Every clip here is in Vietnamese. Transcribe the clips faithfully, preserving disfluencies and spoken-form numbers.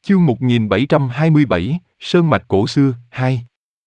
Chương một nghìn bảy trăm hai mươi bảy, Sơn mạch cổ xưa, hai.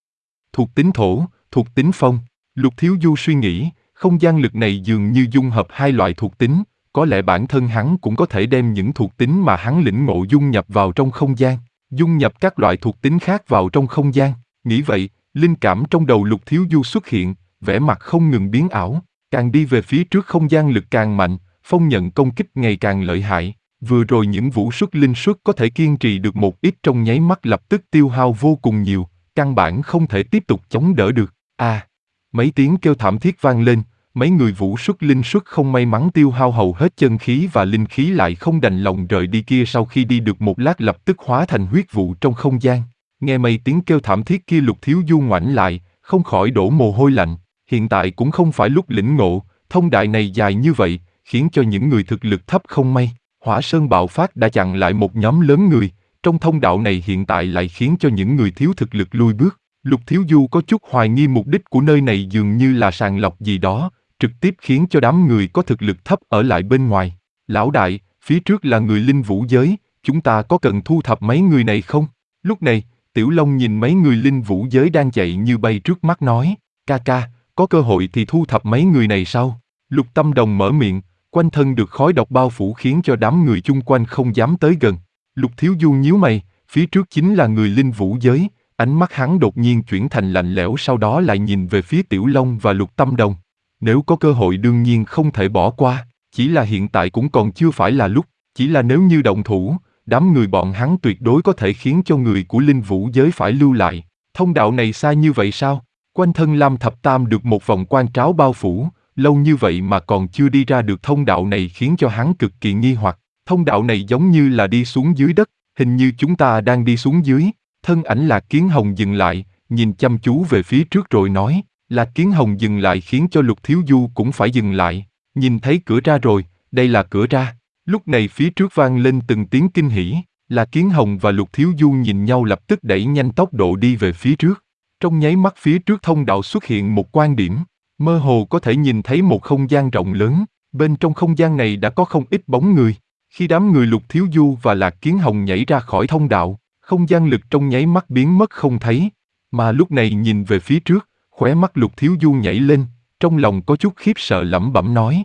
Thuộc tính thổ, thuộc tính phong. Lục Thiếu Du suy nghĩ, không gian lực này dường như dung hợp hai loại thuộc tính, có lẽ bản thân hắn cũng có thể đem những thuộc tính mà hắn lĩnh ngộ dung nhập vào trong không gian, dung nhập các loại thuộc tính khác vào trong không gian. Nghĩ vậy, linh cảm trong đầu Lục Thiếu Du xuất hiện, vẻ mặt không ngừng biến ảo, càng đi về phía trước không gian lực càng mạnh, phong nhận công kích ngày càng lợi hại. Vừa rồi những vũ xuất linh xuất có thể kiên trì được một ít trong nháy mắt lập tức tiêu hao vô cùng nhiều, căn bản không thể tiếp tục chống đỡ được. À, mấy tiếng kêu thảm thiết vang lên, mấy người vũ xuất linh xuất không may mắn tiêu hao hầu hết chân khí và linh khí lại không đành lòng rời đi kia, sau khi đi được một lát lập tức hóa thành huyết vụ trong không gian. Nghe mấy tiếng kêu thảm thiết kia Lục Thiếu Du ngoảnh lại, không khỏi đổ mồ hôi lạnh. Hiện tại cũng không phải lúc lĩnh ngộ, thông đạo này dài như vậy, khiến cho những người thực lực thấp không may. Hỏa Sơn bạo phát đã chặn lại một nhóm lớn người, trong thông đạo này hiện tại lại khiến cho những người thiếu thực lực lui bước. Lục Thiếu Du có chút hoài nghi mục đích của nơi này dường như là sàng lọc gì đó, trực tiếp khiến cho đám người có thực lực thấp ở lại bên ngoài. Lão đại, phía trước là người linh vũ giới, chúng ta có cần thu thập mấy người này không? Lúc này, Tiểu Long nhìn mấy người linh vũ giới đang chạy như bay trước mắt nói, ca ca, có cơ hội thì thu thập mấy người này sau. Lục Tâm Đồng mở miệng, quanh thân được khói độc bao phủ khiến cho đám người chung quanh không dám tới gần. Lục Thiếu Du nhíu mày, phía trước chính là người linh vũ giới, ánh mắt hắn đột nhiên chuyển thành lạnh lẽo, sau đó lại nhìn về phía Tiểu Long và Lục Tâm Đồng. Nếu có cơ hội đương nhiên không thể bỏ qua, chỉ là hiện tại cũng còn chưa phải là lúc, chỉ là nếu như động thủ, đám người bọn hắn tuyệt đối có thể khiến cho người của linh vũ giới phải lưu lại. Thông đạo này xa như vậy sao? Quanh thân Lam Thập Tam được một vòng quan tráo bao phủ, lâu như vậy mà còn chưa đi ra được thông đạo này khiến cho hắn cực kỳ nghi hoặc. Thông đạo này giống như là đi xuống dưới đất, hình như chúng ta đang đi xuống dưới. Thân ảnh Lạc Kiến Hồng dừng lại, nhìn chăm chú về phía trước rồi nói. Lạc Kiến Hồng dừng lại khiến cho Lục Thiếu Du cũng phải dừng lại. Nhìn thấy cửa ra rồi, đây là cửa ra. Lúc này phía trước vang lên từng tiếng kinh hỉ. Lạc Kiến Hồng và Lục Thiếu Du nhìn nhau lập tức đẩy nhanh tốc độ đi về phía trước. Trong nháy mắt phía trước thông đạo xuất hiện một quan điểm. Mơ hồ có thể nhìn thấy một không gian rộng lớn, bên trong không gian này đã có không ít bóng người. Khi đám người Lục Thiếu Du và Lạc Kiến Hồng nhảy ra khỏi thông đạo, không gian lực trong nháy mắt biến mất không thấy. Mà lúc này nhìn về phía trước, khóe mắt Lục Thiếu Du nhảy lên, trong lòng có chút khiếp sợ lẩm bẩm nói.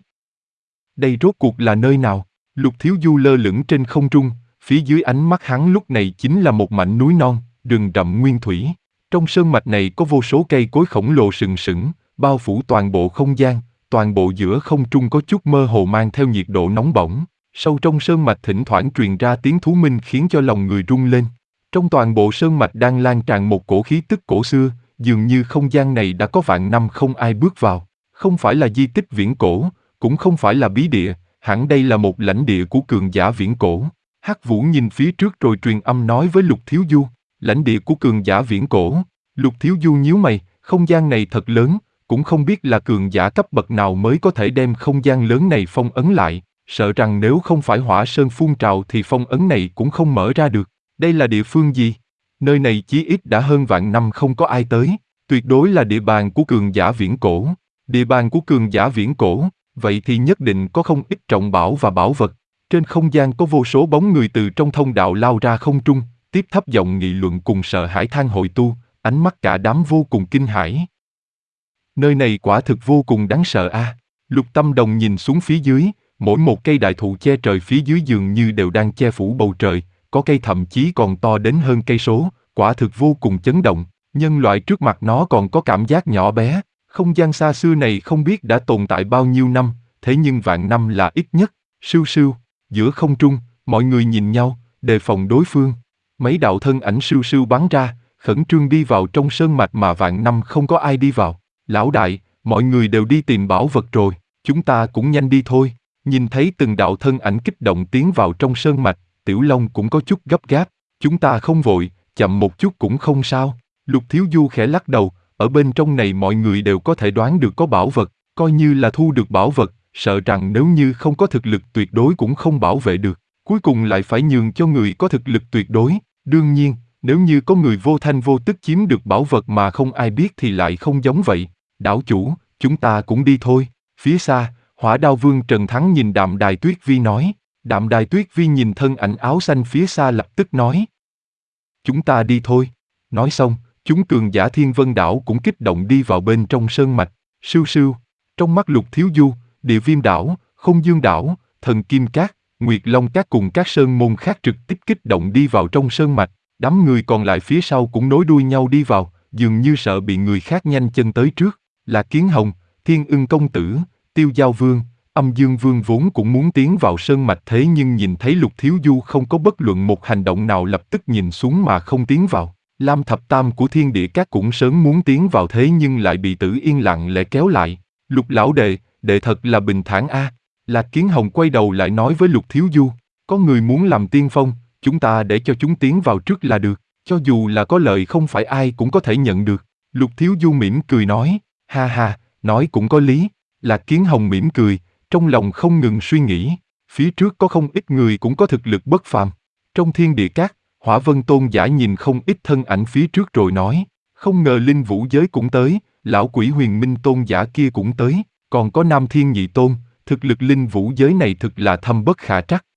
Đây rốt cuộc là nơi nào? Lục Thiếu Du lơ lửng trên không trung, phía dưới ánh mắt hắn lúc này chính là một mảnh núi non, rừng rậm nguyên thủy. Trong sơn mạch này có vô số cây cối khổng lồ sừng sững, bao phủ toàn bộ không gian, toàn bộ giữa không trung có chút mơ hồ mang theo nhiệt độ nóng bỏng. Sâu trong sơn mạch thỉnh thoảng truyền ra tiếng thú minh khiến cho lòng người rung lên. Trong toàn bộ sơn mạch đang lan tràn một cổ khí tức cổ xưa, dường như không gian này đã có vạn năm không ai bước vào. Không phải là di tích viễn cổ, cũng không phải là bí địa, hẳn đây là một lãnh địa của cường giả viễn cổ. Hắc Vũ nhìn phía trước rồi truyền âm nói với Lục Thiếu Du, lãnh địa của cường giả viễn cổ. Lục Thiếu Du nhíu mày, không gian này thật lớn, cũng không biết là cường giả cấp bậc nào mới có thể đem không gian lớn này phong ấn lại, sợ rằng nếu không phải hỏa sơn phun trào thì phong ấn này cũng không mở ra được. Đây là địa phương gì? Nơi này chí ít đã hơn vạn năm không có ai tới, tuyệt đối là địa bàn của cường giả viễn cổ. Địa bàn của cường giả viễn cổ, vậy thì nhất định có không ít trọng bảo và bảo vật. Trên không gian có vô số bóng người từ trong thông đạo lao ra không trung, tiếp thấp giọng nghị luận cùng sợ hãi than hội tu, ánh mắt cả đám vô cùng kinh hãi. Nơi này quả thực vô cùng đáng sợ a. À. Lục Tâm Đồng nhìn xuống phía dưới, mỗi một cây đại thụ che trời phía dưới dường như đều đang che phủ bầu trời, có cây thậm chí còn to đến hơn cây số, quả thực vô cùng chấn động. Nhân loại trước mặt nó còn có cảm giác nhỏ bé. Không gian xa xưa này không biết đã tồn tại bao nhiêu năm, thế nhưng vạn năm là ít nhất. Sưu sưu, giữa không trung, mọi người nhìn nhau, đề phòng đối phương. Mấy đạo thân ảnh sưu sưu bắn ra, khẩn trương đi vào trong sơn mạch mà vạn năm không có ai đi vào. Lão đại, mọi người đều đi tìm bảo vật rồi, chúng ta cũng nhanh đi thôi. Nhìn thấy từng đạo thân ảnh kích động tiến vào trong sơn mạch, Tiểu Long cũng có chút gấp gáp. Chúng ta không vội, chậm một chút cũng không sao. Lục Thiếu Du khẽ lắc đầu, ở bên trong này mọi người đều có thể đoán được có bảo vật, coi như là thu được bảo vật, sợ rằng nếu như không có thực lực tuyệt đối cũng không bảo vệ được. Cuối cùng lại phải nhường cho người có thực lực tuyệt đối. Đương nhiên, nếu như có người vô thanh vô tức chiếm được bảo vật mà không ai biết thì lại không giống vậy. Đảo chủ, chúng ta cũng đi thôi. Phía xa, Hỏa Đao Vương Trần Thắng nhìn Đạm Đài Tuyết Vi nói. Đạm Đài Tuyết Vi nhìn thân ảnh áo xanh phía xa lập tức nói. Chúng ta đi thôi. Nói xong, chúng cường giả Thiên Vân Đảo cũng kích động đi vào bên trong sơn mạch. Sưu sưu, trong mắt Lục Thiếu Du, Địa Viêm Đảo, Không Dương Đảo, Thần Kim Cát, Nguyệt Long Cát cùng các sơn môn khác trực tiếp kích động đi vào trong sơn mạch. Đám người còn lại phía sau cũng nối đuôi nhau đi vào, dường như sợ bị người khác nhanh chân tới trước. Là Kiến Hồng, Thiên Ưng Công Tử, Tiêu Giao Vương, Âm Dương Vương vốn cũng muốn tiến vào sơn mạch, thế nhưng nhìn thấy Lục Thiếu Du không có bất luận một hành động nào lập tức nhìn xuống mà không tiến vào. Lam Thập Tam của Thiên Địa Các cũng sớm muốn tiến vào thế nhưng lại bị Tử Yên lặng lẽ kéo lại. Lục lão đệ, đệ thật là bình thản a. Lạc Kiến Hồng quay đầu lại nói với Lục Thiếu Du, có người muốn làm tiên phong, chúng ta để cho chúng tiến vào trước là được, cho dù là có lợi không phải ai cũng có thể nhận được. Lục Thiếu Du mỉm cười nói, ha ha, nói cũng có lý. Lạc Kiến Hồng mỉm cười, trong lòng không ngừng suy nghĩ, phía trước có không ít người cũng có thực lực bất phàm. Trong Thiên Địa Các, Hỏa Vân Tôn giả nhìn không ít thân ảnh phía trước rồi nói, không ngờ Linh Vũ Giới cũng tới, lão quỷ Huyền Minh Tôn giả kia cũng tới, còn có Nam Thiên Nhị Tôn, thực lực Linh Vũ Giới này thực là thâm bất khả trắc.